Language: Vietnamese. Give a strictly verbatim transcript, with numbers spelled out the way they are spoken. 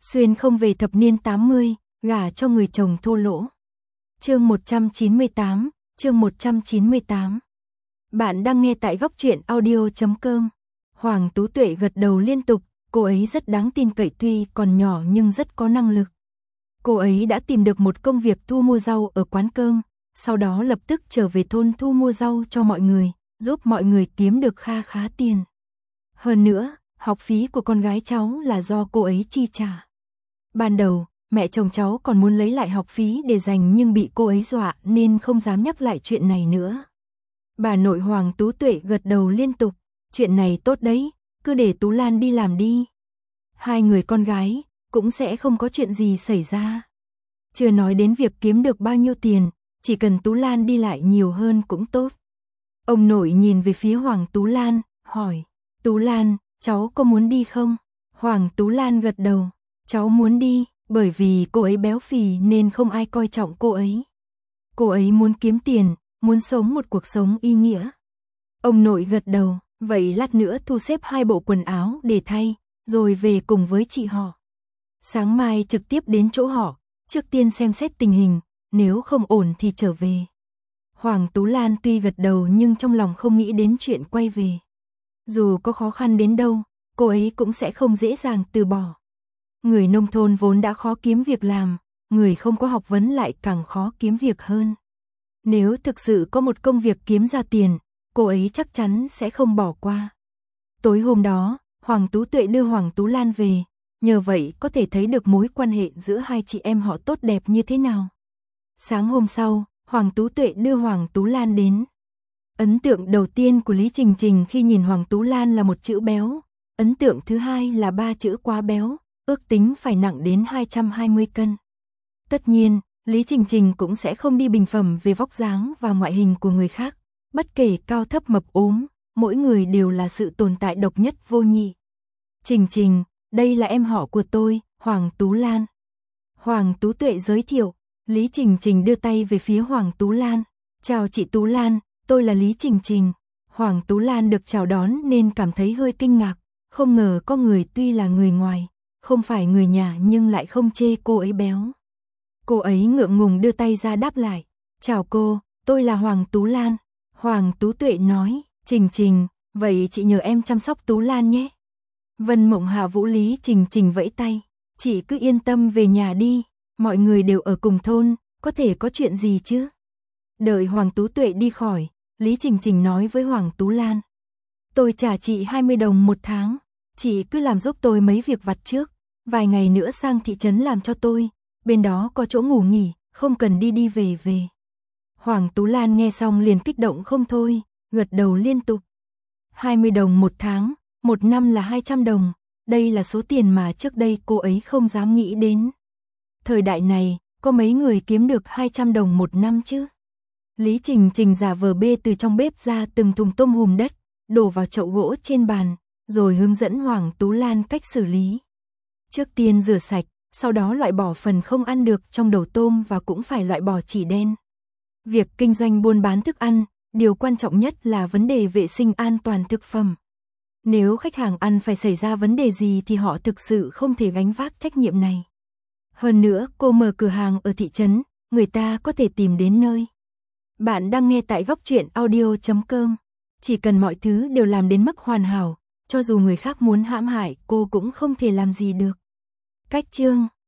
Xuyên không về thập niên tám mươi, gả cho người chồng thô lỗ. Chương một trăm chín mươi tám, chương một trăm chín mươi tám. Bạn đang nghe tại góc truyện audio chấm com. Hoàng Tú Tuệ gật đầu liên tục, cô ấy rất đáng tin cậy tuy còn nhỏ nhưng rất có năng lực. Cô ấy đã tìm được một công việc thu mua rau ở quán cơm, sau đó lập tức trở về thôn thu mua rau cho mọi người, giúp mọi người kiếm được kha khá tiền. Hơn nữa, học phí của con gái cháu là do cô ấy chi trả. Ban đầu, mẹ chồng cháu còn muốn lấy lại học phí để dành nhưng bị cô ấy dọa nên không dám nhắc lại chuyện này nữa. Bà nội Hoàng Tú Tuệ gật đầu liên tục, chuyện này tốt đấy, cứ để Tú Lan đi làm đi. Hai người con gái, cũng sẽ không có chuyện gì xảy ra. Chưa nói đến việc kiếm được bao nhiêu tiền, chỉ cần Tú Lan đi lại nhiều hơn cũng tốt. Ông nội nhìn về phía Hoàng Tú Lan, hỏi, Tú Lan, cháu có muốn đi không? Hoàng Tú Lan gật đầu, cháu muốn đi, bởi vì cô ấy béo phì nên không ai coi trọng cô ấy. Cô ấy muốn kiếm tiền, muốn sống một cuộc sống ý nghĩa. Ông nội gật đầu, vậy lát nữa thu xếp hai bộ quần áo để thay, rồi về cùng với chị họ. Sáng mai trực tiếp đến chỗ họ, trước tiên xem xét tình hình, nếu không ổn thì trở về. Hoàng Tú Lan tuy gật đầu nhưng trong lòng không nghĩ đến chuyện quay về. Dù có khó khăn đến đâu, cô ấy cũng sẽ không dễ dàng từ bỏ. Người nông thôn vốn đã khó kiếm việc làm, người không có học vấn lại càng khó kiếm việc hơn. Nếu thực sự có một công việc kiếm ra tiền, cô ấy chắc chắn sẽ không bỏ qua. Tối hôm đó, Hoàng Tú Tuệ đưa Hoàng Tú Lan về, nhờ vậy có thể thấy được mối quan hệ giữa hai chị em họ tốt đẹp như thế nào. Sáng hôm sau, Hoàng Tú Tuệ đưa Hoàng Tú Lan đến. Ấn tượng đầu tiên của Lý Trình Trình khi nhìn Hoàng Tú Lan là một chữ béo, ấn tượng thứ hai là ba chữ quá béo, ước tính phải nặng đến hai trăm hai mươi cân. Tất nhiên, Lý Trình Trình cũng sẽ không đi bình phẩm về vóc dáng và ngoại hình của người khác, bất kể cao thấp mập ốm, mỗi người đều là sự tồn tại độc nhất vô nhị. Trình Trình, đây là em họ của tôi, Hoàng Tú Lan. Hoàng Tú Tuệ giới thiệu, Lý Trình Trình đưa tay về phía Hoàng Tú Lan. Chào chị Tú Lan, tôi là Lý Trình Trình. Hoàng Tú Lan được chào đón nên cảm thấy hơi kinh ngạc, không ngờ có người tuy là người ngoài, không phải người nhà nhưng lại không chê cô ấy béo. Cô ấy ngượng ngùng đưa tay ra đáp lại, chào cô, tôi là Hoàng Tú Lan. Hoàng Tú Tuệ nói, Trình Trình, vậy chị nhờ em chăm sóc Tú Lan nhé. Vân Mộng Hạ Vũ Lý Trình Trình vẫy tay, chị cứ yên tâm về nhà đi, mọi người đều ở cùng thôn, có thể có chuyện gì chứ. Đợi Hoàng Tú Tuệ đi khỏi, Lý Trình Trình nói với Hoàng Tú Lan, tôi trả chị hai mươi đồng một tháng, chị cứ làm giúp tôi mấy việc vặt trước, vài ngày nữa sang thị trấn làm cho tôi, bên đó có chỗ ngủ nghỉ, không cần đi đi về về. Hoàng Tú Lan nghe xong liền kích động không thôi, gật đầu liên tục. hai mươi đồng một tháng, một năm là hai trăm đồng, đây là số tiền mà trước đây cô ấy không dám nghĩ đến. Thời đại này, có mấy người kiếm được hai trăm đồng một năm chứ? Lý Trình Trình giả vờ bê từ trong bếp ra từng thùng tôm hùm đất, đổ vào chậu gỗ trên bàn, rồi hướng dẫn Hoàng Tú Lan cách xử lý. Trước tiên rửa sạch, sau đó loại bỏ phần không ăn được trong đầu tôm và cũng phải loại bỏ chỉ đen. Việc kinh doanh buôn bán thức ăn, điều quan trọng nhất là vấn đề vệ sinh an toàn thực phẩm. Nếu khách hàng ăn phải xảy ra vấn đề gì thì họ thực sự không thể gánh vác trách nhiệm này. Hơn nữa, cô mở cửa hàng ở thị trấn, người ta có thể tìm đến nơi. Bạn đang nghe tại góc truyện audio chấm com. Chỉ cần mọi thứ đều làm đến mức hoàn hảo, cho dù người khác muốn hãm hại cô cũng không thể làm gì được. Cách chương